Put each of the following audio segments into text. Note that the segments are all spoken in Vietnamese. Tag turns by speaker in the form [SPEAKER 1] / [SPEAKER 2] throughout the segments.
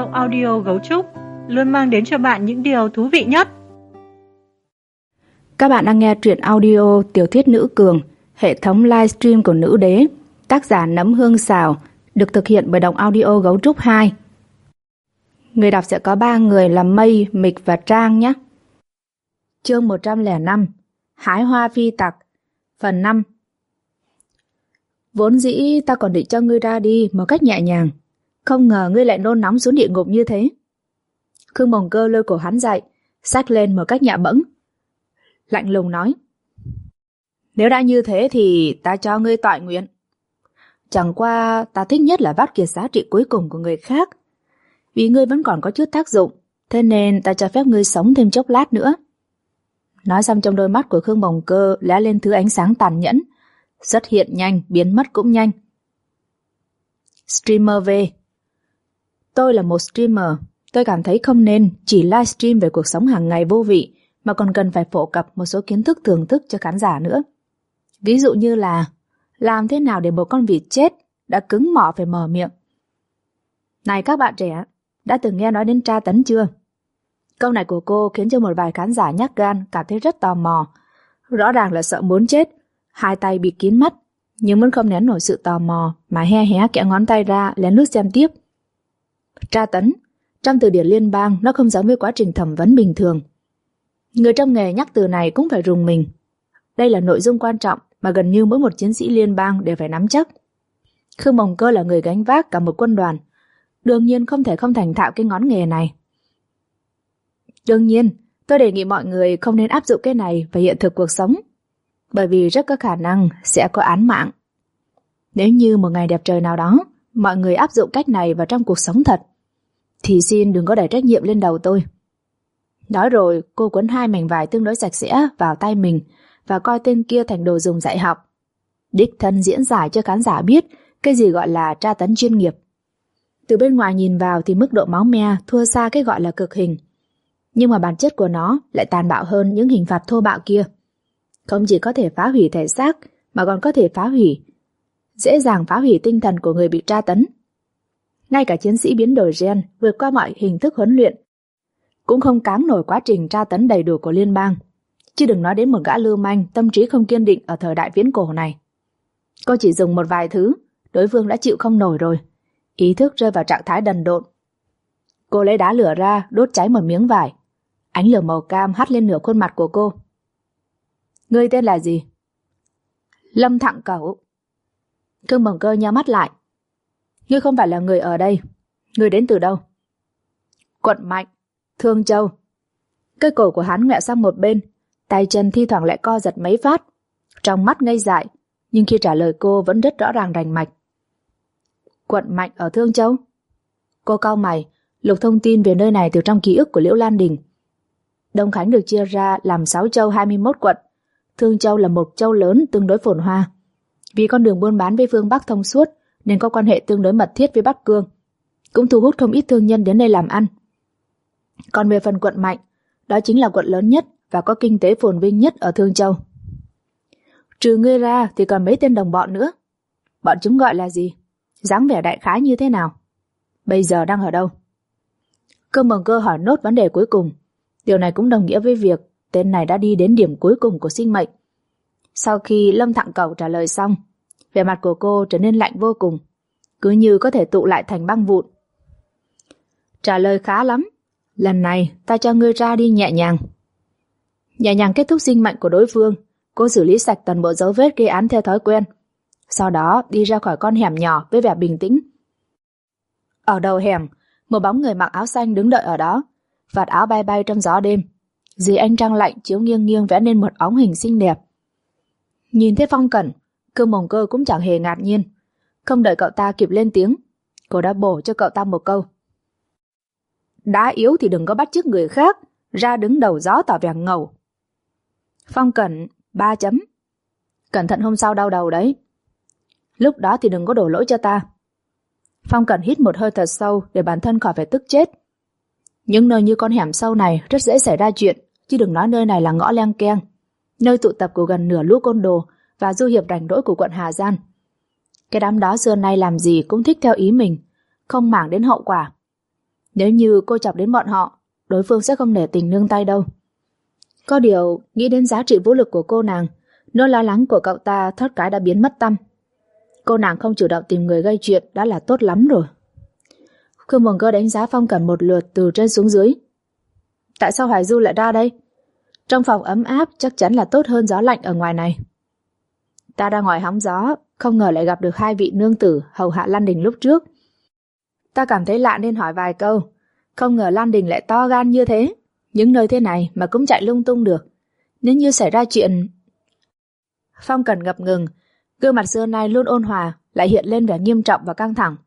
[SPEAKER 1] audio Gấu Trúc luôn mang đến cho bạn những điều thú vị nhất.
[SPEAKER 2] Các bạn đang nghe truyện audio tiểu thuyết Nữ Cường, hệ thống livestream của Nữ Đế, tác giả Nấm Hương Xào, được thực hiện bởi Đọc Audio Gấu Trúc 2. Người đọc sẽ có 3 người là Mây, Mịch và Trang nhé. Chương 105: Hái hoa phi tặc, phần 5. Vốn dĩ ta còn định cho ngươi ra đi một cách nhẹ nhàng, không ngờ ngươi lại nôn nóng xuống địa ngục như thế. Khương Bồng Cơ lôi cổ hắn dậy, xách lên một cách nhẹ bẫng, lạnh lùng nói: Nếu đã như thế thì ta cho ngươi tọa nguyện. Chẳng qua ta thích nhất là vắt kiệt giá trị cuối cùng của người khác. Vì ngươi vẫn còn có chút tác dụng, thế nên ta cho phép ngươi sống thêm chốc lát nữa. Nói xong, trong đôi mắt của Khương Bồng Cơ lóe lên thứ ánh sáng tàn nhẫn, xuất hiện nhanh, biến mất cũng nhanh. Streamer V. Tôi là một streamer. Tôi cảm thấy không nên chỉ livestream về cuộc sống hàng ngày vô vị, mà còn cần phải phổ cập một số kiến thức thưởng thức cho khán giả nữa. Ví dụ như là làm thế nào để một con vịt chết đã cứng mỏ phải mở miệng. Này các bạn trẻ, đã từng nghe nói đến tra tấn chưa? Câu này của cô khiến cho một vài khán giả nhát gan cảm thấy rất tò mò. Rõ ràng là sợ muốn chết, hai tay bịt kín mắt, nhưng vẫn không nén nổi sự tò mò mà hé kẽ ngón tay ra lén lút xem tiếp. Tra tấn, trong từ điển liên bang nó không giống với quá trình thẩm vấn bình thường. Người trong nghề nhắc từ này cũng phải rùng mình. Đây là nội dung quan trọng mà gần như mỗi một chiến sĩ liên bang đều phải nắm chắc. Khương Bồng Cơ là người gánh vác cả một quân đoàn, đương nhiên không thể không thành thạo cái ngón nghề này. Đương nhiên, tôi đề nghị mọi người không nên áp dụng cái này vào hiện thực cuộc sống, bởi vì rất có khả năng sẽ có án mạng. Nếu như một ngày đẹp trời nào đó, mọi người áp dụng cách này vào trong cuộc sống thật, thì xin đừng có đẩy trách nhiệm lên đầu tôi. Nói rồi, cô quấn 2 mảnh vải tương đối sạch sẽ vào tay mình và coi tên kia thành đồ dùng dạy học. Đích thân diễn giải cho khán giả biết cái gì gọi là tra tấn chuyên nghiệp. Từ bên ngoài nhìn vào thì mức độ máu me thua xa cái gọi là cực hình, nhưng mà bản chất của nó lại tàn bạo hơn những hình phạt thô bạo kia. Không chỉ có thể phá hủy thể xác, mà còn có thể dễ dàng phá hủy tinh thần của người bị tra tấn. Ngay cả chiến sĩ biến đổi gen vượt qua mọi hình thức huấn luyện cũng không cáng nổi quá trình tra tấn đầy đủ của liên bang, chứ đừng nói đến một gã lưu manh tâm trí không kiên định ở thời đại viễn cổ này. Cô chỉ dùng một vài thứ, đối phương đã chịu không nổi rồi, ý thức rơi vào trạng thái đần độn. Cô lấy đá lửa ra đốt cháy một miếng vải, ánh lửa màu cam hắt lên nửa khuôn mặt của cô. Ngươi tên là gì? Lâm Thặng Cẩu. Khương Bồng Cơ nhắm mắt lại. Ngươi không phải là người ở đây. Ngươi đến từ đâu? Quận Mạnh, Thương Châu. Cây cổ của hắn ngoẹo sang một bên, tay chân thi thoảng lại co giật mấy phát, trong mắt ngây dại, nhưng khi trả lời cô vẫn rất rõ ràng rành mạch. Quận Mạnh ở Thương Châu? Cô cau mày, lục thông tin về nơi này từ trong ký ức của Liễu Lan Đình. Đông Khánh được chia ra làm 6 châu 21 quận. Thương Châu là một châu lớn tương đối phồn hoa. Vì con đường buôn bán với phương Bắc thông suốt nên có quan hệ tương đối mật thiết với Bắc Cương, cũng thu hút không ít thương nhân đến đây làm ăn. Còn về phần quận Mạnh, đó chính là quận lớn nhất và có kinh tế phồn vinh nhất ở Thương Châu. Trừ ngươi ra thì còn mấy tên đồng bọn nữa. Bọn chúng gọi là gì? Dáng vẻ đại khái như thế nào? Bây giờ đang ở đâu? Khương Bồng Cơ hỏi nốt vấn đề cuối cùng. Điều này cũng đồng nghĩa với việc tên này đã đi đến điểm cuối cùng của sinh mệnh. Sau khi Lâm Thặng Cẩu trả lời xong, vẻ mặt của cô trở nên lạnh vô cùng, cứ như có thể tụ lại thành băng vụn. Trả lời khá lắm. Lần này ta cho ngươi ra đi nhẹ nhàng. Nhẹ nhàng kết thúc sinh mệnh của đối phương, cô xử lý sạch toàn bộ dấu vết gây án theo thói quen, sau đó đi ra khỏi con hẻm nhỏ với vẻ bình tĩnh. Ở đầu hẻm, một bóng người mặc áo xanh đứng đợi ở đó, vạt áo bay bay trong gió đêm. Dưới ánh trăng lạnh chiếu nghiêng nghiêng vẽ nên một óng hình xinh đẹp. Nhìn thấy Phong Cẩn, Khương Bồng Cơ cũng chẳng hề ngạc nhiên. Không đợi cậu ta kịp lên tiếng, cô đã bổ cho cậu ta một câu. Đá yếu thì đừng có bắt chước người khác, ra đứng đầu gió tỏ vẻ ngầu. Phong Cẩn, 3 chấm. Cẩn thận hôm sau đau đầu đấy. Lúc đó thì đừng có đổ lỗi cho ta. Phong Cẩn hít một hơi thật sâu để bản thân khỏi phải tức chết. Những nơi như con hẻm sâu này rất dễ xảy ra chuyện, chứ đừng nói nơi này là ngõ leng keng, nơi tụ tập của gần nửa lũ côn đồ và du hiệp rảnh rỗi của quận Hà Giang. Cái đám đó xưa nay làm gì cũng thích theo ý mình, không màng đến hậu quả. Nếu như cô chọc đến bọn họ, đối phương sẽ không để tình nương tay đâu. Có điều, nghĩ đến giá trị vũ lực của cô nàng, nỗi lo lắng của cậu ta thoát cái đã biến mất tăm. Cô nàng không chủ động tìm người gây chuyện đã là tốt lắm rồi. Khương Mộng Cơ đánh giá Phong Cẩn một lượt từ trên xuống dưới. Tại sao Hoài Du lại ra đây? Trong phòng ấm áp chắc chắn là tốt hơn gió lạnh ở ngoài này. Ta ra ngoài hóng gió, không ngờ lại gặp được hai vị nương tử hầu hạ Lan Đình lúc trước. Ta cảm thấy lạ nên hỏi vài câu. Không ngờ Lan Đình lại to gan như thế. Những nơi thế này mà cũng chạy lung tung được. Nếu như xảy ra chuyện... Phong Cẩn ngập ngừng, gương mặt xưa nay luôn ôn hòa lại hiện lên vẻ nghiêm trọng và căng thẳng.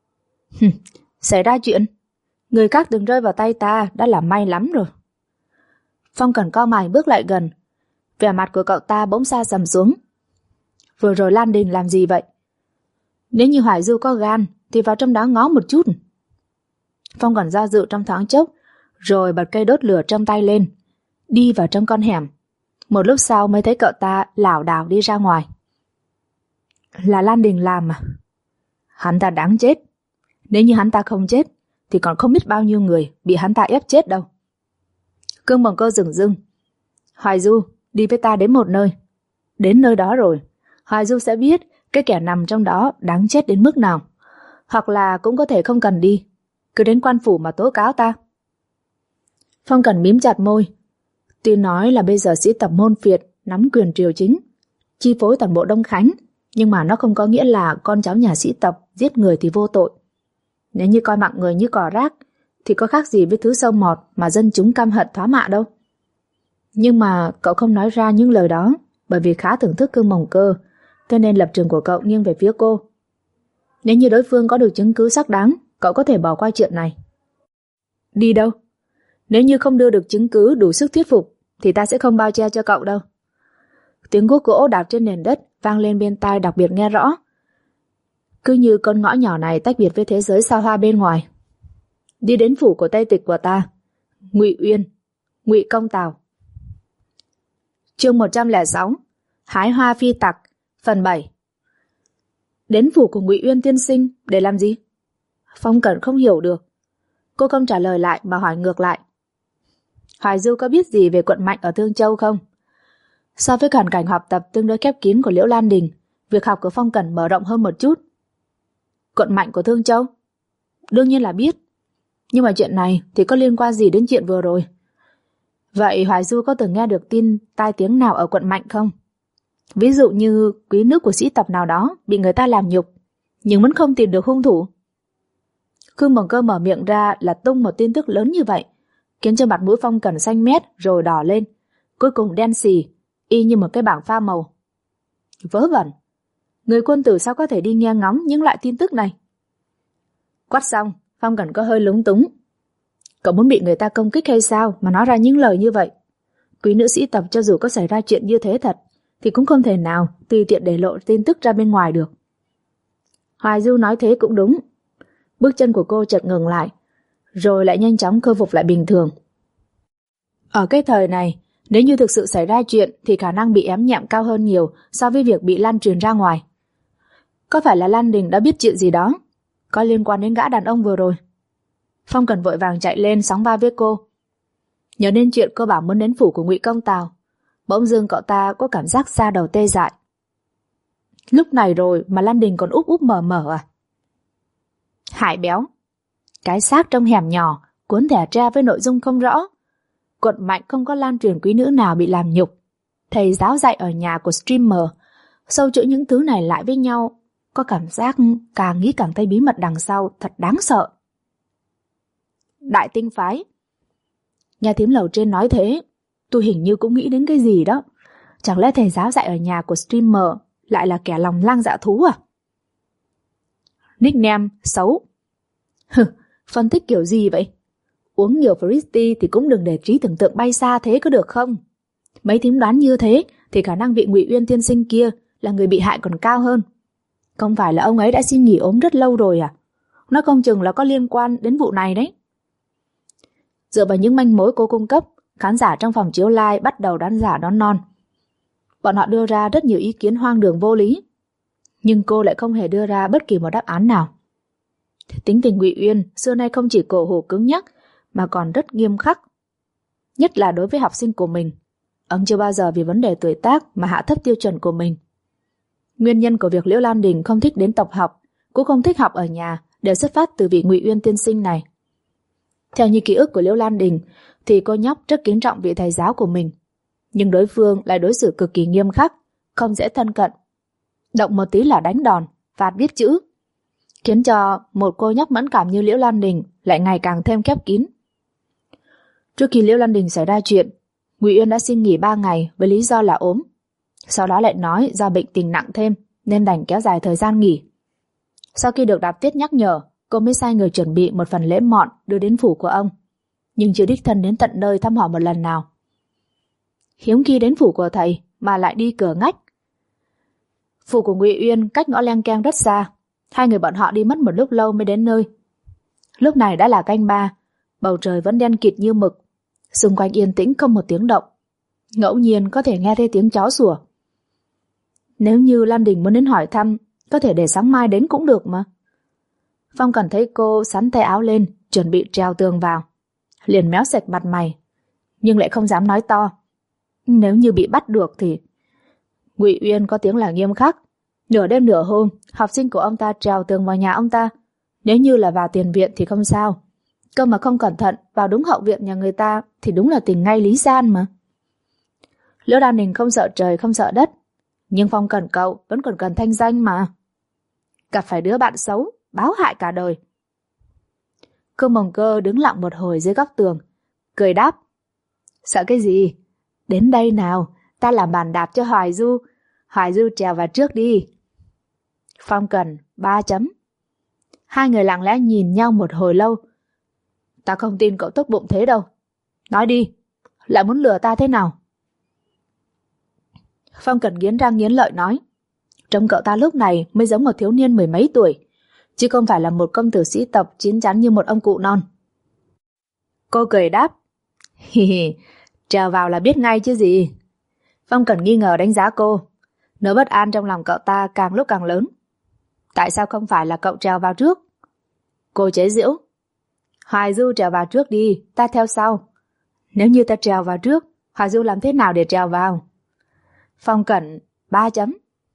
[SPEAKER 2] Xảy ra chuyện? Người khác đừng rơi vào tay ta đã là may lắm rồi. Phong Cẩn co mày bước lại gần. Vẻ mặt của cậu ta bỗng xa sầm xuống. Vừa rồi Lan Đình làm gì vậy? Nếu như Hoài Du có gan thì vào trong đó ngó một chút. Phong Cẩn do dự trong thoáng chốc, rồi bật cây đốt lửa trong tay lên, đi vào trong con hẻm. Một lúc sau mới thấy cậu ta lảo đảo đi ra ngoài. Là Lan Đình làm à? Hắn ta đáng chết. Nếu như hắn ta không chết thì còn không biết bao nhiêu người bị hắn ta ép chết đâu. Khương Mộng Cơ dửng dưng. Hoài Du, đi với ta đến một nơi. Đến nơi đó rồi, Hoài Du sẽ biết cái kẻ nằm trong đó đáng chết đến mức nào. Hoặc là cũng có thể không cần đi, cứ đến quan phủ mà tố cáo ta. Phong Cẩn mím chặt môi. Tuy nói là bây giờ sĩ tập môn phiệt nắm quyền triều chính, chi phối toàn bộ Đông Khánh, nhưng mà nó không có nghĩa là con cháu nhà sĩ tập giết người thì vô tội. Nếu như coi mạng người như cỏ rác thì có khác gì với thứ sâu mọt mà dân chúng căm hận thóa mạ đâu. Nhưng mà cậu không nói ra những lời đó bởi vì khá thưởng thức Khương Mộng Cơ, cho nên lập trường của cậu nghiêng về phía cô. Nếu như đối phương có được chứng cứ xác đáng, cậu có thể bỏ qua chuyện này. Đi đâu? Nếu như không đưa được chứng cứ đủ sức thuyết phục thì ta sẽ không bao che cho cậu đâu. Tiếng guốc gỗ đạp trên nền đất vang lên bên tai đặc biệt nghe rõ. Cứ như con ngõ nhỏ này tách biệt với thế giới xa hoa bên ngoài. Đi đến phủ của Tây Tịch của ta. Ngụy Uyên, Ngụy Công Tào. Chương 106. Hái hoa phi tặc, phần 7. Đến phủ của Ngụy Uyên tiên sinh để làm gì? Phong Cẩn không hiểu được. Cô không trả lời lại mà hỏi ngược lại. Hoài Du có biết gì về quận Mạnh ở Thương Châu không? So với hoàn cảnh học tập tương đối khép kín của Liễu Lan Đình, việc học của Phong Cẩn mở rộng hơn một chút. Quận Mạnh của Thương Châu? Đương nhiên là biết. Nhưng mà chuyện này thì có liên quan gì đến chuyện vừa rồi? Vậy Hoài Du có từng nghe được tin tai tiếng nào ở quận Mạnh không? Ví dụ như quý nữ của sĩ tập nào đó bị người ta làm nhục, nhưng vẫn không tìm được hung thủ. Khương Mộng Cơ mở miệng ra là tung một tin tức lớn như vậy, khiến cho mặt mũi Phong Cẩn xanh mét rồi đỏ lên, cuối cùng đen xì, y như một cái bảng pha màu. Vớ vẩn, người quân tử sao có thể đi nghe ngóng những loại tin tức này? Quát xong, Phong Cẩn có hơi lúng túng. Cậu muốn bị người ta công kích hay sao mà nói ra những lời như vậy? Quý nữ sĩ tập cho dù có xảy ra chuyện như thế thật thì cũng không thể nào tùy tiện để lộ tin tức ra bên ngoài được. Hoài Du nói thế cũng đúng. Bước chân của cô chợt ngừng lại, rồi lại nhanh chóng khôi phục lại bình thường. Ở cái thời này, nếu như thực sự xảy ra chuyện thì khả năng bị ém nhẹm cao hơn nhiều so với việc bị lan truyền ra ngoài. Có phải là Lan Đình đã biết chuyện gì đó có liên quan đến gã đàn ông vừa rồi? Phong Cẩn vội vàng chạy lên sóng vai với cô. Nhớ đến chuyện cô bảo muốn đến phủ của Ngụy Công Tào, bỗng dưng cậu ta có cảm giác da đầu tê dại. Lúc này rồi mà Lan Đình còn úp úp mở mở à? Hại béo. Cái xác trong hẻm nhỏ, cuốn thẻ tre với nội dung không rõ. Quận Mạnh không có lan truyền quý nữ nào bị làm nhục. Thầy giáo dạy ở nhà của streamer, sâu chuỗi những thứ này lại với nhau, có cảm giác càng nghĩ càng thấy bí mật đằng sau thật đáng sợ. Đại tinh phái. Nhà thím lầu trên nói thế, tôi hình như cũng nghĩ đến cái gì đó. Chẳng lẽ thầy giáo dạy ở nhà của streamer lại là kẻ lòng lang dạ thú à? Nickname xấu. Phân tích kiểu gì vậy? Uống nhiều Fristy thì cũng đừng để trí tưởng tượng bay xa thế có được không? Mấy thím đoán như thế thì khả năng vị Ngụy Uyên tiên sinh kia là người bị hại còn cao hơn. Không phải là ông ấy đã xin nghỉ ốm rất lâu rồi à? Nó không chừng là có liên quan đến vụ này đấy. Dựa vào những manh mối cô cung cấp, khán giả trong phòng chiếu live bắt đầu đoán giả đoán non. Bọn họ đưa ra rất nhiều ý kiến hoang đường vô lý, nhưng cô lại không hề đưa ra bất kỳ một đáp án nào. Tính tình Ngụy Uyên xưa nay không chỉ cổ hủ cứng nhắc mà còn rất nghiêm khắc, nhất là đối với học sinh của mình. Ông chưa bao giờ vì vấn đề tuổi tác mà hạ thấp tiêu chuẩn của mình. Nguyên nhân của việc Liễu Lan Đình không thích đến tộc học, cũng không thích học ở nhà, đều xuất phát từ vị Ngụy Uyên tiên sinh này. Theo như ký ức của Liễu Lan Đình thì cô nhóc rất kính trọng vị thầy giáo của mình, nhưng đối phương lại đối xử cực kỳ nghiêm khắc, không dễ thân cận. Động một tí là đánh đòn, phạt viết chữ, khiến cho một cô nhóc mẫn cảm như Liễu Lan Đình lại ngày càng thêm khép kín. Trước khi Liễu Lan Đình xảy ra chuyện, Ngụy Uyên đã xin nghỉ 3 ngày với lý do là ốm. Sau đó lại nói do bệnh tình nặng thêm nên đành kéo dài thời gian nghỉ. Sau khi được Đạp Tuyết nhắc nhở, cô mới sai người chuẩn bị một phần lễ mọn đưa đến phủ của ông, nhưng chưa đích thân đến tận nơi thăm hỏi một lần nào. Hiếm khi đến phủ của thầy mà lại đi cửa ngách. Phủ của Ngụy Uyên cách ngõ leng keng rất xa, hai người bọn họ đi mất một lúc lâu mới đến nơi. Lúc này đã là canh 3, bầu trời vẫn đen kịt như mực, xung quanh yên tĩnh không một tiếng động, ngẫu nhiên có thể nghe thấy tiếng chó sủa. Nếu như Lan Đình muốn đến hỏi thăm, có thể để sáng mai đến cũng được mà. Phong Cẩn thấy cô sắn tay áo lên, chuẩn bị trèo tường vào, liền méo sạch mặt mày, nhưng lại không dám nói to. Nếu như bị bắt được thì... Ngụy Uyên có tiếng là nghiêm khắc. Nửa đêm nửa hôm, học sinh của ông ta trèo tường vào nhà ông ta. Nếu như là vào tiền viện thì không sao, cơ mà không cẩn thận vào đúng hậu viện nhà người ta thì đúng là tình ngay lý gian mà. Liễu Lan Đình không sợ trời không sợ đất, nhưng Phong Cẩn cậu vẫn còn cần thanh danh mà. Gặp phải đứa bạn xấu, báo hại cả đời. Khương Mồng Cơ đứng lặng một hồi dưới góc tường, cười đáp: Sợ cái gì? Đến đây nào, ta làm bàn đạp cho Hoài Du. Hoài Du trèo vào trước đi. Phong Cẩn 3 chấm. Hai người lặng lẽ nhìn nhau một hồi lâu. Ta không tin cậu tốt bụng thế đâu. Nói đi, lại muốn lừa ta thế nào? Phong Cẩn nghiến răng nghiến lợi nói: Trông cậu ta lúc này mới giống một thiếu niên 10 mấy tuổi, chứ không phải là một công tử sĩ tộc chín chắn như một ông cụ non. Cô cười đáp: Hi hi, trèo vào là biết ngay chứ gì. Phong Cẩn nghi ngờ đánh giá cô. Nỗi bất an trong lòng cậu ta càng lúc càng lớn. Tại sao không phải là cậu trèo vào trước? Cô chế giễu: Hoài Du trèo vào trước đi, ta theo sau. Nếu như ta trèo vào trước, Hoài Du làm thế nào để trèo vào? Phong Cẩn 3 chấm.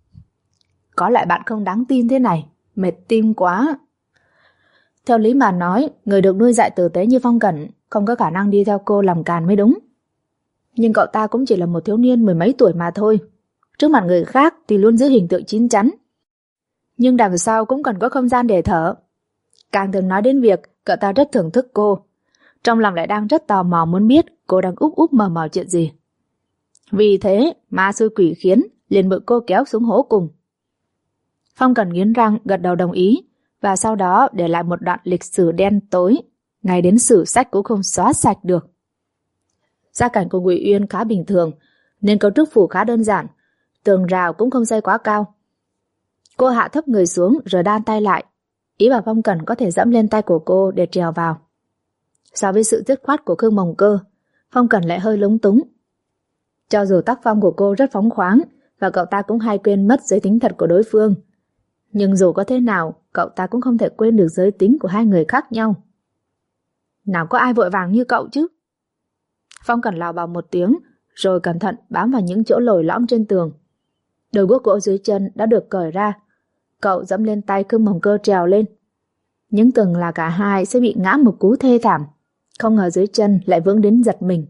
[SPEAKER 2] Có lại bạn không đáng tin thế này, mệt tim quá. Theo lý mà nói, người được nuôi dạy tử tế như Phong Cẩn không có khả năng đi theo cô làm càn mới đúng. Nhưng cậu ta cũng chỉ là một thiếu niên 10 mấy tuổi mà thôi. Trước mặt người khác thì luôn giữ hình tượng chín chắn, nhưng đằng sau cũng cần có không gian để thở. Càng thường nói đến việc cậu ta rất thưởng thức cô, trong lòng lại đang rất tò mò muốn biết cô đang úp úp mờ mờ chuyện gì. Vì thế ma xui quỷ khiến liền bị cô kéo xuống hố cùng. Phong Cẩn nghiến răng gật đầu đồng ý, và sau đó để lại một đoạn lịch sử đen tối, ngay đến sử sách cũng không xóa sạch được. Gia cảnh của Ngụy Uyên khá bình thường, nên cấu trúc phủ khá đơn giản, tường rào cũng không xây quá cao. Cô hạ thấp người xuống rồi đan tay lại, ý bảo Phong Cẩn có thể dẫm lên tay của cô để trèo vào. So với sự dứt khoát của Khương Mồng Cơ, Phong Cẩn lại hơi lúng túng. Cho dù tác phong của cô rất phóng khoáng và cậu ta cũng hay quên mất giới tính thật của đối phương, nhưng dù có thế nào, cậu ta cũng không thể quên được giới tính của hai người khác nhau. Nào có ai vội vàng như cậu chứ? Phong Cẩn lào bào một tiếng, rồi cẩn thận bám vào những chỗ lồi lõm trên tường. Đôi guốc gỗ dưới chân đã được cởi ra. Cậu dẫm lên tay Khương Mồng Cơ trèo lên. Nhưng tưởng là cả hai sẽ bị ngã một cú thê thảm, không ngờ dưới chân lại vướng đến giật mình.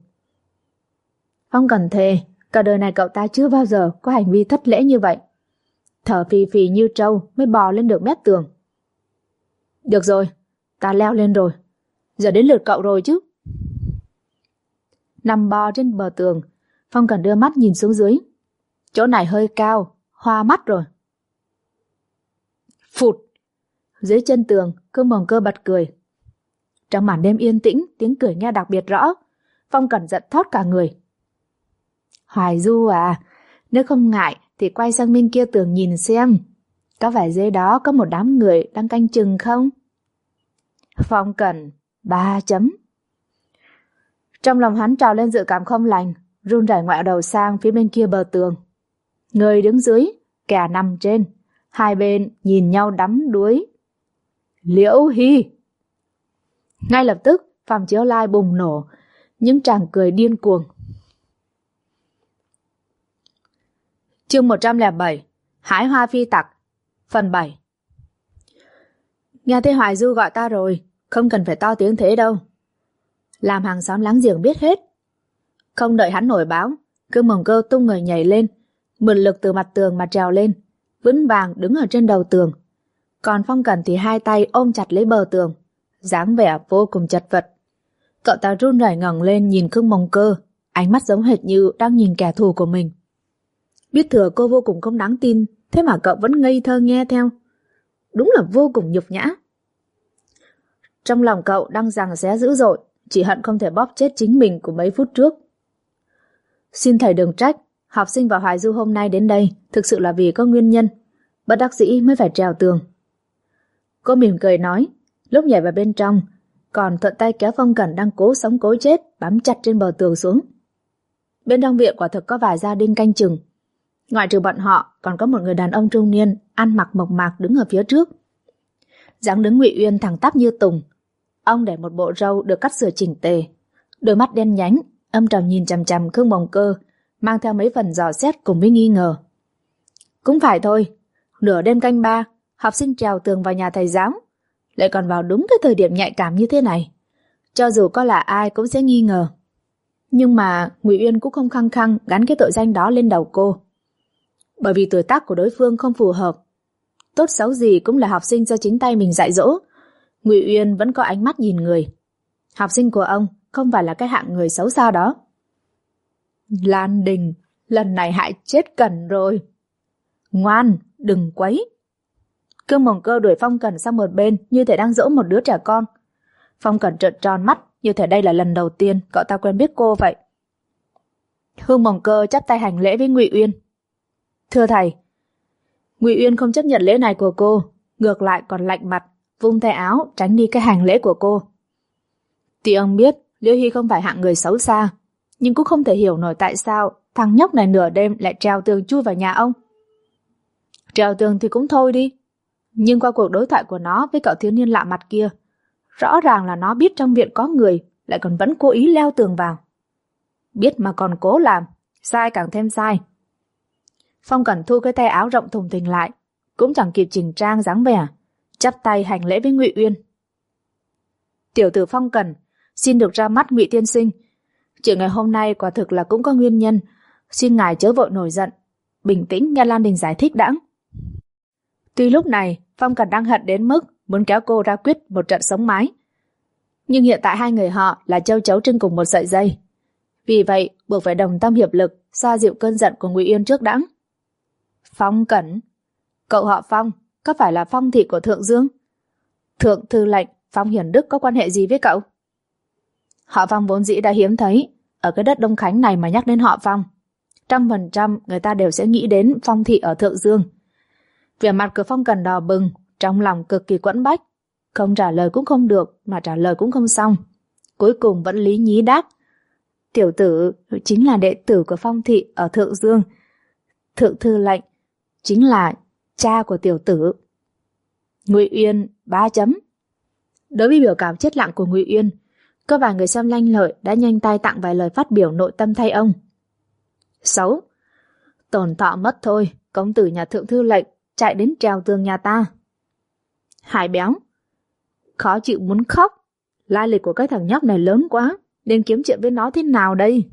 [SPEAKER 2] Phong Cẩn thề, cả đời này cậu ta chưa bao giờ có hành vi thất lễ như vậy. Thở phì phì như trâu mới bò lên được mép tường. Được rồi, ta leo lên rồi. Giờ đến lượt cậu rồi chứ. Nằm bò trên bờ tường, Phong Cẩn đưa mắt nhìn xuống dưới. Chỗ này hơi cao, hoa mắt rồi. Phụt! Dưới chân tường, Khương Mồng Cơ bật cười. Trong màn đêm yên tĩnh, tiếng cười nghe đặc biệt rõ. Phong Cẩn giận thót cả người. Hoài Du à, nếu không ngại thì quay sang bên kia tường nhìn xem, có phải dưới đó có một đám người đang canh chừng không? Phong Cẩn 3 chấm. Trong lòng hắn trào lên dự cảm không lành, run rẩy ngoẹo đầu sang phía bên kia bờ tường. Người đứng dưới, kẻ nằm trên, hai bên nhìn nhau đắm đuối. Liễu Hy. Ngay lập tức, phòng chiếu live bùng nổ, những tràng cười điên cuồng. Chương 107, Hái hoa phi tặc, phần 7. Nghe thấy Hoài Du gọi ta rồi, không cần phải to tiếng thế đâu. Làm hàng xóm láng giềng biết hết. Không đợi hắn nổi báo, Cương Mồng Cơ tung người nhảy lên, mượn lực từ mặt tường mà trèo lên, vững vàng đứng ở trên đầu tường. Còn Phong Cẩn thì hai tay ôm chặt lấy bờ tường, dáng vẻ vô cùng chật vật. Cậu ta run rẩy ngẩng lên nhìn Cương Mồng Cơ, ánh mắt giống hệt như đang nhìn kẻ thù của mình. Biết thừa cô vô cùng không đáng tin, thế mà cậu vẫn ngây thơ nghe theo. Đúng là vô cùng nhục nhã. Trong lòng cậu đang giằng xé dữ dội, chỉ hận không thể bóp chết chính mình của mấy phút trước. Xin thầy đừng trách, học sinh và Hoài Du hôm nay đến đây thực sự là vì có nguyên nhân, bất đắc dĩ mới phải trèo tường. Cô mỉm cười nói, lúc nhảy vào bên trong, còn thuận tay kéo Phong Cẩn đang cố sống cố chết bám chặt trên bờ tường xuống. Bên trong viện quả thực có vài gia đình canh chừng. Ngoại trừ bọn họ, còn có một người đàn ông trung niên ăn mặc mộc mạc đứng ở phía trước. Dáng đứng Ngụy Uyên thẳng tắp như tùng. Ông để một bộ râu được cắt sửa chỉnh tề, đôi mắt đen nhánh, âm trầm nhìn chằm chằm Cương Mồng Cơ, mang theo mấy phần dò xét cùng với nghi ngờ. Cũng phải thôi, nửa đêm canh 3, học sinh trèo tường vào nhà thầy giáo, lại còn vào đúng cái thời điểm nhạy cảm như thế này. Cho dù có là ai cũng sẽ nghi ngờ. Nhưng mà Ngụy Uyên cũng không khăng khăng gắn cái tội danh đó lên đầu cô. Bởi vì tuổi tác của đối phương không phù hợp. Tốt xấu gì cũng là học sinh do chính tay mình dạy dỗ. Ngụy Uyên vẫn có ánh mắt nhìn người. Học sinh của ông không phải là cái hạng người xấu xa đó. Lan Đình, lần này hại chết Cẩn rồi. Ngoan, đừng quấy. Cương Mồng Cơ đuổi Phong Cẩn sang một bên như thể đang dỗ một đứa trẻ con. Phong Cẩn trợn tròn mắt như thể đây là lần đầu tiên cậu ta quen biết cô vậy. Cương Mồng Cơ chắp tay hành lễ với Ngụy Uyên. Thưa thầy. Ngụy Uyên không chấp nhận lễ này của cô, ngược lại còn lạnh mặt, vung tay áo tránh đi cái hành lễ của cô. Tuy ông biết Liễu Hy không phải hạng người xấu xa, nhưng cũng không thể hiểu nổi tại sao thằng nhóc này nửa đêm lại trèo tường chui vào nhà ông. Trèo tường thì cũng thôi đi, nhưng qua cuộc đối thoại của nó với cậu thiếu niên lạ mặt kia, rõ ràng là nó biết trong viện có người, lại còn vẫn cố ý leo tường vào. Biết mà còn cố làm, sai càng thêm sai. Phong Cẩn thu cái tay áo rộng thùng thình lại, cũng chẳng kịp chỉnh trang dáng vẻ, chắp tay hành lễ với Ngụy Uyên. Tiểu tử Phong Cẩn, xin được ra mắt Ngụy tiên sinh. Chuyện ngày hôm nay quả thực là cũng có nguyên nhân, xin ngài chớ vội nổi giận, bình tĩnh nghe Lan Đình giải thích đã. Tuy lúc này Phong Cẩn đang hận đến mức muốn kéo cô ra quyết một trận sống mái, nhưng hiện tại hai người họ là châu chấu trên cùng một sợi dây, vì vậy buộc phải đồng tâm hiệp lực xoa dịu cơn giận của Ngụy Uyên trước đã. Phong Cẩn, cậu họ Phong, có phải là phong thị của Thượng Dương? Thượng thư lệnh Phong Hiển Đức có quan hệ gì với cậu? Họ Phong vốn dĩ đã hiếm thấy, ở cái đất Đông Khánh này mà nhắc đến họ Phong, 100% người ta đều sẽ nghĩ đến phong thị ở Thượng Dương. Vẻ mặt của Phong Cẩn đỏ bừng, trong lòng cực kỳ quẫn bách, không trả lời cũng không được, mà trả lời cũng không xong. Cuối cùng vẫn lý nhí đáp, tiểu tử chính là đệ tử của phong thị ở Thượng Dương. Thượng thư lệnh chính là cha của tiểu tử. Ngụy Uyên 3 chấm. Đối với biểu cảm chết lặng của Ngụy Uyên, có vài người xem lanh lợi đã nhanh tay tặng vài lời phát biểu nội tâm thay ông. Xấu, tổn thọ mất thôi, công tử nhà thượng thư lệnh chạy đến trèo tường nhà ta. Hải béo, khó chịu muốn khóc, lai lịch của cái thằng nhóc này lớn quá, nên kiếm chuyện với nó thế nào đây?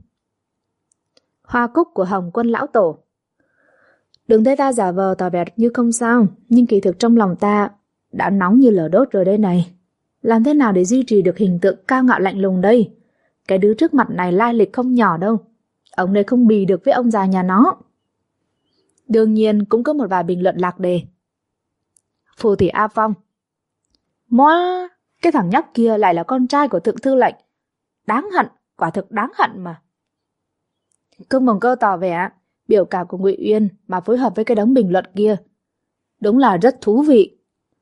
[SPEAKER 2] Hoa cúc của Hồng Quân lão tổ. Đừng thấy ta giả vờ tỏ vẻ như không sao, nhưng kỳ thực trong lòng ta đã nóng như lửa đốt rồi đây này. Làm thế nào để duy trì được hình tượng cao ngạo lạnh lùng đây? Cái đứa trước mặt này lai lịch không nhỏ đâu. Ông này không bì được với ông già nhà nó. Đương nhiên cũng có một vài bình luận lạc đề. Phù thủy A Phong. Móa, cái thằng nhóc kia lại là con trai của thượng thư lệnh. Đáng hận, quả thực đáng hận mà. Cương Mồng Cơ tỏ vẻ biểu cảm của Ngụy Uyên mà phối hợp với cái đống bình luận kia. Đúng là rất thú vị.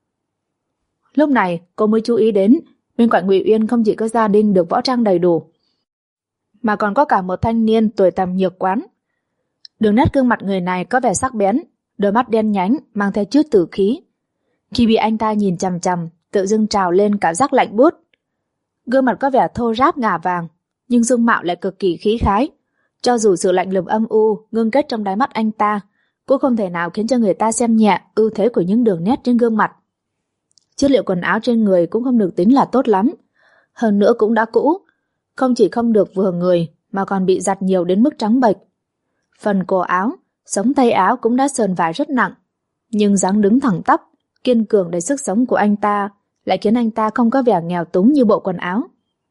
[SPEAKER 2] Lúc này cô mới chú ý đến bên cạnh Ngụy Uyên không chỉ có gia đình được võ trang đầy đủ, mà còn có cả một thanh niên tuổi tầm nhược quán. Đường nét gương mặt người này có vẻ sắc bén, đôi mắt đen nhánh mang theo chút tử khí. Khi bị anh ta nhìn chằm chằm, tự dưng trào lên cảm giác lạnh buốt. Gương mặt có vẻ thô ráp ngả vàng, nhưng dung mạo lại cực kỳ khí khái. Cho dù sự lạnh lùng âm u ngưng kết trong đáy mắt anh ta, cũng không thể nào khiến cho người ta xem nhẹ ưu thế của những đường nét trên gương mặt. Chất liệu quần áo trên người cũng không được tính là tốt lắm, hơn nữa cũng đã cũ, không chỉ không được vừa người mà còn bị giặt nhiều đến mức trắng bệch. Phần cổ áo, sống tay áo cũng đã sờn vải rất nặng, nhưng dáng đứng thẳng tắp, kiên cường đầy sức sống của anh ta lại khiến anh ta không có vẻ nghèo túng như bộ quần áo.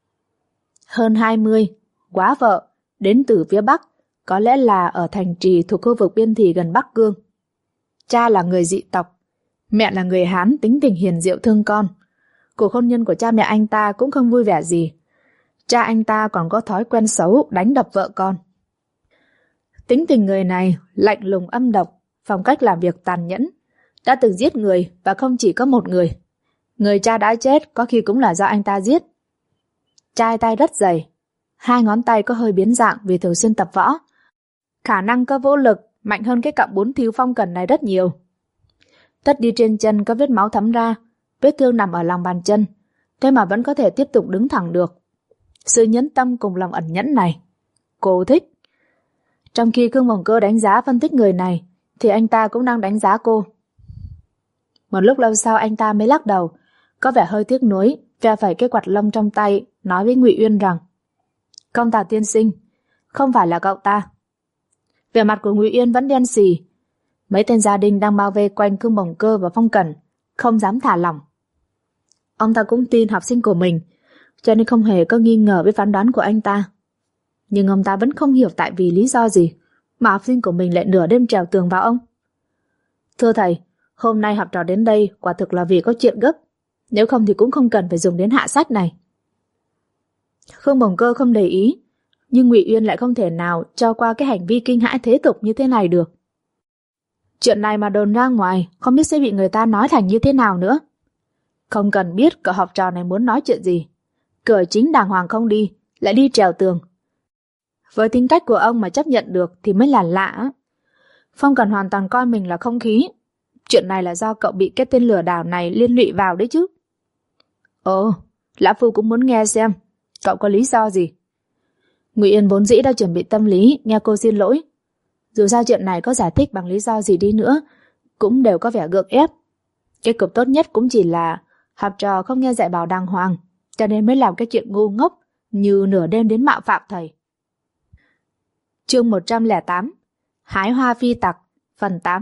[SPEAKER 2] Hơn 20, góa vợ, đến từ phía Bắc, có lẽ là ở thành trì thuộc khu vực biên thủy gần Bắc Cương. Cha là người dị tộc, mẹ là người Hán tính tình hiền diệu thương con. Cuộc hôn nhân của cha mẹ anh ta cũng không vui vẻ gì. Cha anh ta còn có thói quen xấu đánh đập vợ con. Tính tình người này lạnh lùng âm độc, phong cách làm việc tàn nhẫn, đã từng giết người và không chỉ có một người. Người cha đã chết có khi cũng là do anh ta giết. Cha tay rất dày, 2 ngón tay có hơi biến dạng vì thường xuyên tập võ. Khả năng cơ vũ lực mạnh hơn cái cọng bún thíu Phong Cần này rất nhiều. Tất đi trên chân có vết máu thấm ra, vết thương nằm ở lòng bàn chân, thế mà vẫn có thể tiếp tục đứng thẳng được. Sự nhẫn tâm cùng lòng ẩn nhẫn này, cô thích. Trong khi Khương Mộng Cơ đánh giá phân tích người này, thì anh ta cũng đang đánh giá cô. Một lúc lâu sau anh ta mới lắc đầu, có vẻ hơi tiếc nuối, ve phẩy cái quạt lông trong tay, nói với Ngụy Uyên rằng: "Công Tào tiên sinh, không phải là cậu ta." Vẻ mặt của Ngụy Uyên vẫn đen xì. Mấy tên gia đình đang bao vây quanh Khương Mộng Cơ và Phong Cẩn, không dám thả lỏng. Ông ta cũng tin học sinh của mình, cho nên không hề có nghi ngờ với phán đoán của anh ta. Nhưng ông ta vẫn không hiểu tại vì lý do gì mà học sinh của mình lại nửa đêm trèo tường vào ông. "Thưa thầy, hôm nay học trò đến đây quả thực là vì có chuyện gấp, nếu không thì cũng không cần phải dùng đến hạ sách này." Khương Mộng Cơ không để ý, nhưng Ngụy Uyên lại không thể nào cho qua cái hành vi kinh hãi thế tục như thế này được. Chuyện này mà đồn ra ngoài, không biết sẽ bị người ta nói thành như thế nào nữa. Không cần biết cậu học trò này muốn nói chuyện gì, cửa chính đàng hoàng không đi, lại đi trèo tường. Với tính cách của ông mà chấp nhận được thì mới là lạ. Phong Cần hoàn toàn coi mình là không khí. Chuyện này là do cậu bị cái tên lừa đảo này liên lụy vào đấy chứ. Ồ, lão phu cũng muốn nghe xem cậu có lý do gì. Ngụy Yên vốn dĩ đã chuẩn bị tâm lý nghe cô xin lỗi. Dù sao chuyện này có giải thích bằng lý do gì đi nữa, cũng đều có vẻ gượng ép. Kết cục tốt nhất cũng chỉ là học trò không nghe dạy bảo đàng hoàng, cho nên mới làm cái chuyện ngu ngốc như nửa đêm đến mạo phạm thầy. Chương 108, Hái hoa phi tặc, phần 8.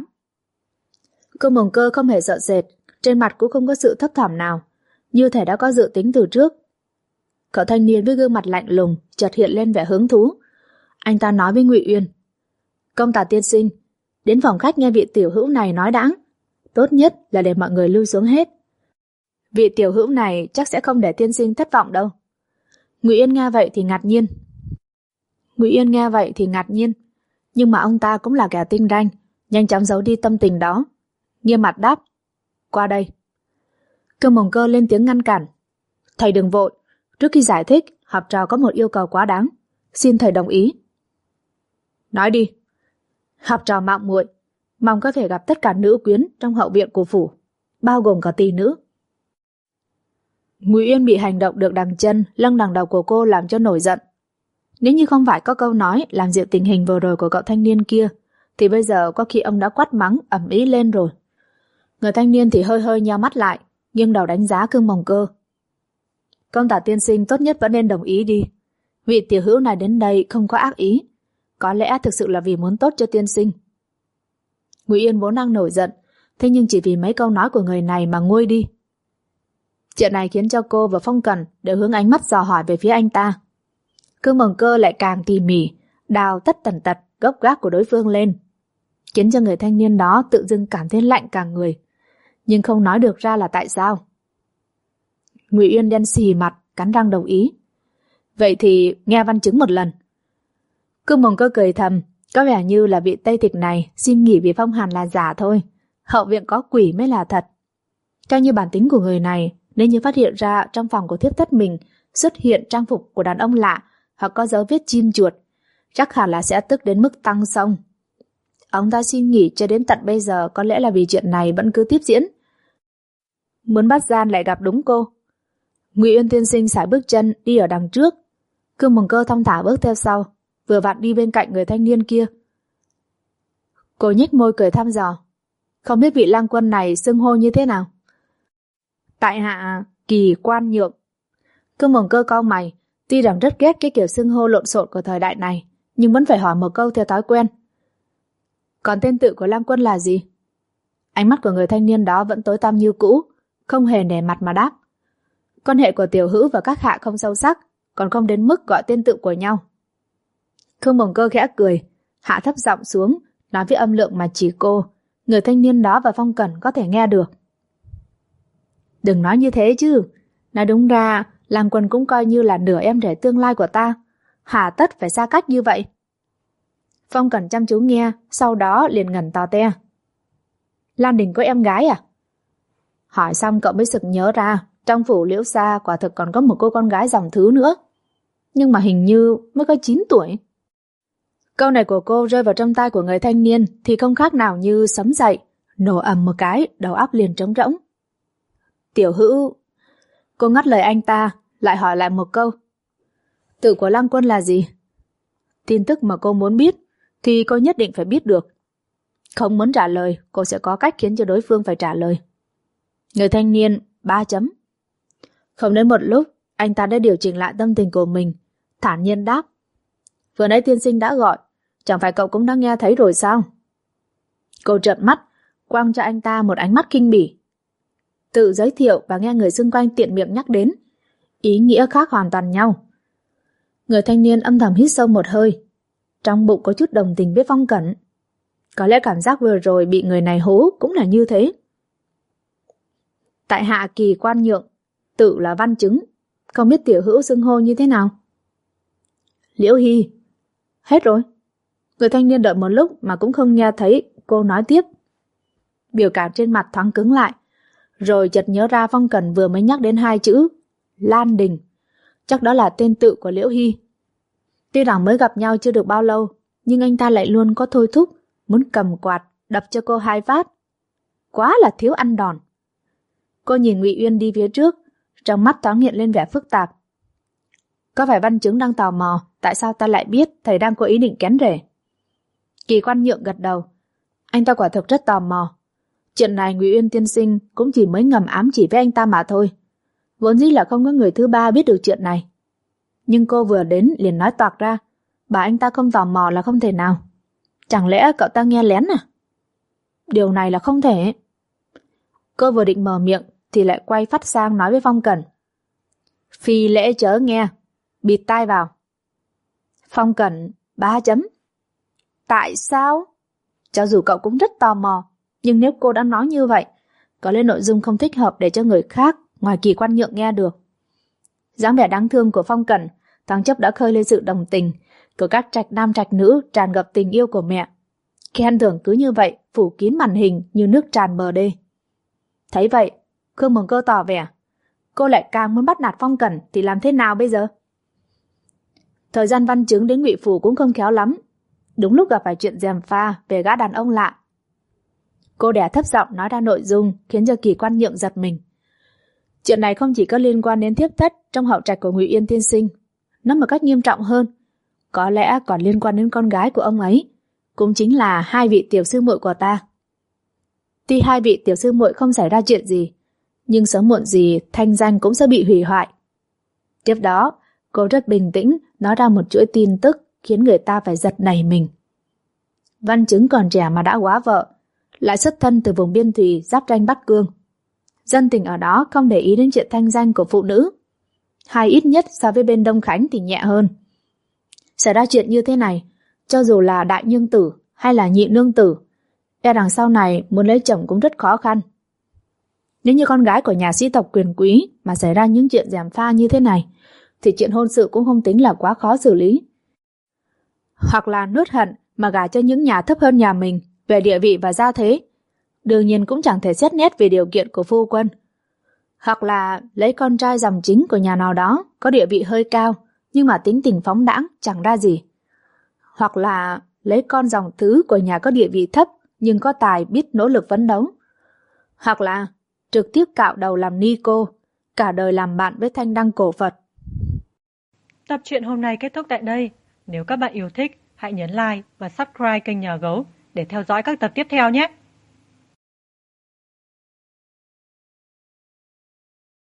[SPEAKER 2] Cô Mộng Cơ không hề sợ sệt, trên mặt cũng không có sự thấp thỏm nào, như thể đã có dự tính từ trước. Cậu thanh niên với gương mặt lạnh lùng chợt hiện lên vẻ hứng thú. Anh ta nói với Ngụy Uyên: "Công Tào tiên sinh, đến phòng khách nghe vị tiểu hữu này nói đãng. Tốt nhất là để mọi người lui xuống hết. Vị tiểu hữu này chắc sẽ không để tiên sinh thất vọng đâu." Ngụy Uyên nghe vậy thì ngạc nhiên, nhưng mà ông ta cũng là kẻ tinh ranh, nhanh chóng giấu đi tâm tình đó, nghiêm mặt đáp: "Qua đây." Khương Mộng Cơ lên tiếng ngăn cản: "Thầy đừng vội, trước khi giải thích, học trò có một yêu cầu quá đáng, xin thầy đồng ý." "Nói đi." "Học trò mạo muội mong có thể gặp tất cả nữ quyến trong hậu viện của phủ, bao gồm cả tỳ nữ." Ngụy Uyên bị hành động được đằng chân lâng đằng đầu của cô làm cho nổi giận. Nếu như không phải có câu nói làm dịu tình hình vừa rồi của cậu thanh niên kia, thì bây giờ có khi ông đã quát mắng ầm ĩ lên rồi. Người thanh niên thì hơi hơi nheo mắt lại, nghiêng đầu đánh giá Khương Mộng Cơ. "Công Tào tiên sinh tốt nhất vẫn nên đồng ý đi. Vị tiểu hữu này đến đây không có ác ý, có lẽ thực sự là vì muốn tốt cho tiên sinh." Ngụy Yên vốn đang nổi giận, thế nhưng chỉ vì mấy câu nói của người này mà nguôi đi. Chuyện này khiến cho cô và Phong Cần đều hướng ánh mắt dò hỏi về phía anh ta. Khương Mộng Cơ lại càng tỉ mỉ đào tất tần tật gốc gác của đối phương lên, khiến cho người thanh niên đó tự dưng cảm thấy lạnh cả người, nhưng không nói được ra là tại sao. Ngụy Uyên đen xì mặt, cắn răng đồng ý. "Vậy thì nghe văn chứng một lần." Khương Mộng Cơ cười thầm, có vẻ như là vị Tây Tịch này xin nghỉ vì phong hàn là giả thôi, hậu viện có quỷ mới là thật. Theo như bản tính của người này, nếu như phát hiện ra trong phòng của thiếp thất mình xuất hiện trang phục của đàn ông lạ hoặc có dấu vết chim chuột, chắc hẳn là sẽ tức đến mức tăng xông. Ông ta xin nghỉ cho đến tận bây giờ có lẽ là vì chuyện này vẫn cứ tiếp diễn. Muốn bắt gian lại gặp đúng cô. Ngụy Uyên tiên sinh sải bước chân đi ở đằng trước, Khương Mồng Cơ thong thả bước theo sau, vừa vặn đi bên cạnh người thanh niên kia. Cô nhếch môi cười thăm dò. Không biết vị lang quân này xưng hô như thế nào? Tại hạ Kỳ Quan Nhượng. Khương Mồng Cơ cau mày, tuy rằng rất ghét cái kiểu xưng hô lộn xộn của thời đại này, nhưng vẫn phải hỏi một câu theo thói quen. Còn tên tự của lang quân là gì? Ánh mắt của người thanh niên đó vẫn tối tăm như cũ, không hề nể mặt mà đáp. Quan hệ của Tiểu Hữu và các hạ không sâu sắc, còn không đến mức gọi tên tự của nhau. Khương Mồng Cơ khẽ cười, hạ thấp giọng xuống, nói với âm lượng mà chỉ cô, người thanh niên đó và Phong Cẩn có thể nghe được. Đừng nói như thế chứ, nói đúng ra, lang quân cũng coi như là nửa em rể tương lai của ta, hà tất phải xa cách như vậy. Phong Cẩn chăm chú nghe, sau đó liền ngẩn tò te. Lan Đình có em gái à? Hỏi xong cậu mới sực nhớ ra, trong phủ Liễu Sa quả thực còn có một cô con gái dòng Thứ nữa. Nhưng mà hình như mới có 9 tuổi. Câu này của cô rơi vào trong tai của người thanh niên thì không khác nào như sấm dậy, nổ ầm một cái, đầu óc liền trống rỗng. Tiểu Hữu... Cô ngắt lời anh ta, lại hỏi lại một câu. Tự của lang quân là gì? Tin tức mà cô muốn biết thì cô nhất định phải biết được. Không muốn trả lời, cô sẽ có cách khiến cho đối phương phải trả lời. Người thanh niên 3 chấm. Không đến một lúc, anh ta đã điều chỉnh lại tâm tình của mình, thản nhiên đáp. Vừa nãy tiên sinh đã gọi, chẳng phải cậu cũng đã nghe thấy rồi sao? Cô trợn mắt, quăng cho anh ta một ánh mắt khinh bỉ. Tự giới thiệu và nghe người xung quanh tiện miệng nhắc đến, ý nghĩa khác hoàn toàn nhau. Người thanh niên âm thầm hít sâu một hơi, trong bụng có chút đồng tình với Phong Cẩn. Có lẽ cảm giác vừa rồi bị người này hố cũng là như thế. Tại hạ Kỳ Quan Nhượng, tự là Văn Chứng, không biết Tiểu Hữu xưng hô như thế nào? Liễu Hy. Hết rồi. Người thanh niên đợi một lúc mà cũng không nghe thấy cô nói tiếp. Biểu cảm trên mặt thoáng cứng lại, rồi chợt nhớ ra Phong Cẩn vừa mới nhắc đến 2 chữ Lan Đình, chắc đó là tên tự của Liễu Hy. Tuy rằng mới gặp nhau chưa được bao lâu, nhưng anh ta lại luôn có thôi thúc muốn cầm quạt đập cho cô 2 phát. Quá là thiếu ăn đòn. Cô nhìn Ngụy Uyên đi phía trước, trong mắt thoáng hiện lên vẻ phức tạp. Có phải Văn Chứng đang tò mò tại sao ta lại biết thầy đang có ý định kén rể? Kỳ Quan Nhượng gật đầu. Anh ta quả thực rất tò mò. Chuyện này Ngụy Uyên tiên sinh cũng chỉ mới ngầm ám chỉ với anh ta mà thôi. Vốn dĩ là không có người thứ ba biết được chuyện này. Nhưng cô vừa đến liền nói toạc ra, bảo anh ta không tò mò là không thể nào. Chẳng lẽ cậu ta nghe lén à? Điều này là không thể. Cô vừa định mở miệng thì lại quay phát sang nói với Phong Cẩn. Phi lễ chớ nghe, bịt tai vào. Phong Cẩn 3 chấm. Tại sao? Cho dù cậu cũng rất tò mò, nhưng nếu cô đã nói như vậy, có lẽ nội dung không thích hợp để cho người khác ngoài Kỳ Quan Nhượng nghe được. Dáng vẻ đáng thương của Phong Cẩn thoáng chốc đã khơi lên sự đồng tình của các trạch nam trạch nữ tràn ngập tình yêu của mẹ. Khen thưởng cứ như vậy phủ kín màn hình như nước tràn bờ đê. Thấy vậy, Khương Mồng Cơ tỏ vẻ, cô lại càng muốn bắt nạt Phong Cẩn thì làm thế nào bây giờ? Thời gian Văn Chứng đến Ngụy Phủ cũng không khéo lắm, đúng lúc gặp phải chuyện gièm pha về gã đàn ông lạ. Cô đẻ thấp giọng nói ra nội dung khiến cho Kỳ Quan Nhượng giật mình. Chuyện này không chỉ có liên quan đến thiếp thất trong hậu trạch của Ngụy Yên tiên sinh, nó một cách nghiêm trọng hơn, có lẽ còn liên quan đến con gái của ông ấy, cũng chính là 2 vị tiểu sư muội của ta. Tuy 2 vị tiểu sư muội không xảy ra chuyện gì, nhưng sớm muộn gì thanh danh cũng sẽ bị hủy hoại. Tiếp đó, cô rất bình tĩnh nói ra một chuỗi tin tức khiến người ta phải giật nảy mình. Văn Chứng còn trẻ mà đã góa vợ, lại xuất thân từ vùng biên thùy giáp ranh Bắc Cương. Dân tình ở đó không để ý đến chuyện thanh danh của phụ nữ, hay ít nhất so với bên Đông Khánh thì nhẹ hơn. Xảy ra chuyện như thế này, cho dù là đại nương tử hay là nhị nương tử, e rằng sau này muốn lấy chồng cũng rất khó khăn. Nếu như con gái của nhà sĩ tộc quyền quý mà xảy ra những chuyện gièm pha như thế này, thì chuyện hôn sự cũng không tính là quá khó xử lý. Hoặc là nuốt hận mà gả cho những nhà thấp hơn nhà mình về địa vị và gia thế, đương nhiên cũng chẳng thể xét nét về điều kiện của phu quân. Hoặc là lấy con trai dòng chính của nhà nào đó có địa vị hơi cao nhưng mà tính tình phóng đãng chẳng ra gì. Hoặc là lấy con dòng thứ của nhà có địa vị thấp nhưng có tài biết nỗ lực phấn đấu. Hoặc là trực tiếp cạo đầu làm ni cô, cả đời làm bạn với thanh đăng cổ Phật.
[SPEAKER 1] Tập truyện hôm nay kết thúc tại đây. Nếu các bạn yêu thích, hãy nhấn like và subscribe kênh Nhà Gấu để theo dõi các tập tiếp theo nhé.